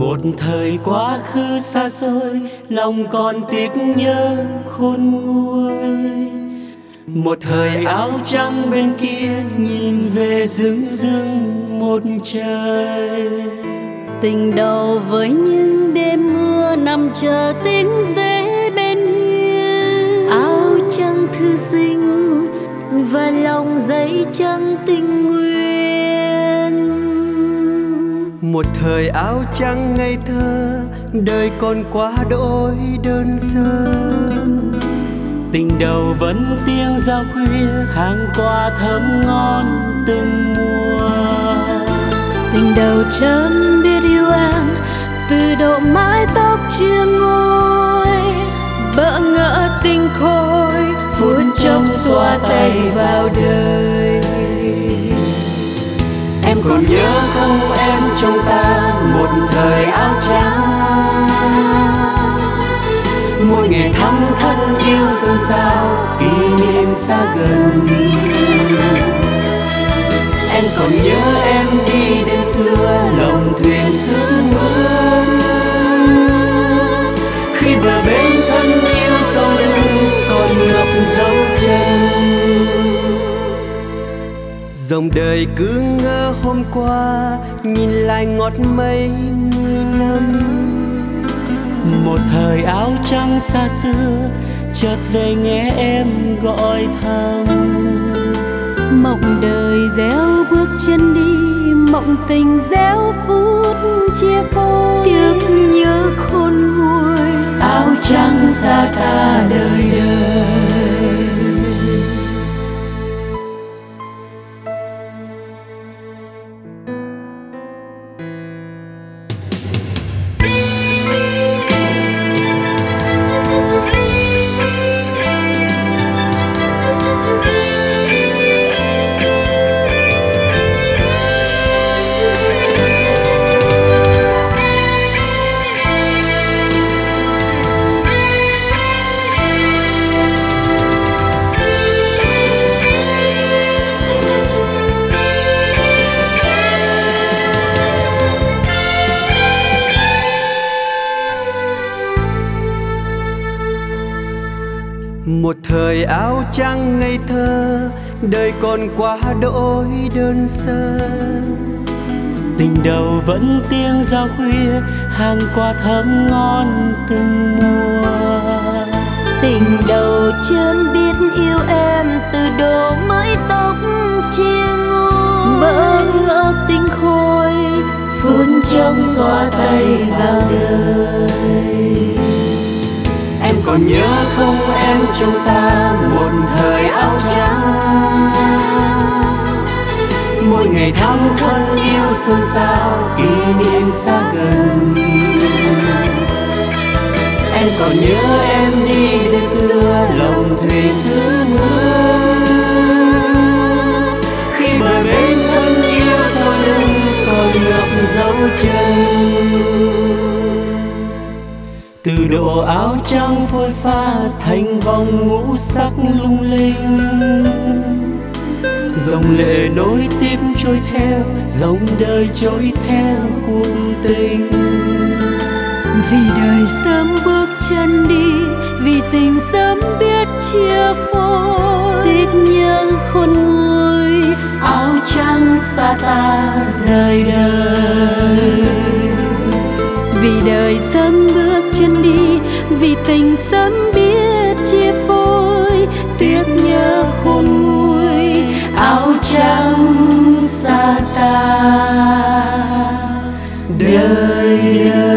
Một thời quá khứ xa xôi, lòng còn tiếc nhớ khôn nguôi. Một thời áo trắng bên kia, nhìn về rừng rừng một trời. Tình đầu với những đêm mưa, nằm chờ tiếng rễ bên hiên. Áo trắng thư sinh và lòng giấy trắng tình nguyên. Một thời áo trắng ngây thơ, đời còn quá đỗi đơn sơ. Tình đầu vẫn tiếng giao khuya, hàng qua thơm ngon từng mùa. Tình đầu chớm biết yêu em, từ độ mái tóc chia ngôi. Bỡ ngỡ tình khôi, phút chốc xóa tay vào đời. Em còn nhớ không em trong ta một thời áo trắng. Mỗi ngày thắm thân yêu dâng sao, kỷ niệm xa gần. Em còn nhớ em đi đêm xưa, lồng thuyền sương mưa. Khi bờ bên thân yêu sau lưng còn ngập dấu chân. Dòng đời cứ ngỡ hôm qua, nhìn lại ngọt mấy 10 năm. Một thời áo trắng xa xưa, chợt về nghe em gọi thầm. mộng đời gieo bước chân đi, mộng tình gieo phút chia phôi. Tiếc nhớ khôn nguôi, áo trắng xa ta đời đời. Một thời áo trắng ngây thơ, đời còn quá đỗi đơn sơ. Tình đầu vẫn tiếng giao khuya, hàng qua thơm ngon từng mùa. tình đầu chớm biết yêu em, từ độ mái tóc chia ngôi. Bỡ ngỡ tình khôi, phút chốc xóa tay vào đời. Em còn nhớ không em trong ta một thời áo trắng. Mỗi ngày thắm thân yêu xuân sao, kỷ niệm xa gần. Em còn nhớ em đi đêm xưa, lồng thuyền sương mưa. Khi bờ bên thân yêu sau lưng còn ngập dấu chân. Từ độ áo trắng phôi pha thành vòng ngũ sắc lung linh. Dòng lệ nối tiếp trôi theo, dòng đời trôi theo cuộc tình. vì đời sớm bước chân đi, vì tình sớm biết chia phôi. Tiếc nhớ khôn nguôi, áo trắng xa ta đời đời. Vì đời sớm bước chân đi, vì tình sớm biết chia phôi. Tiếc nhớ khôn nguôi, áo trắng xa ta đời đời.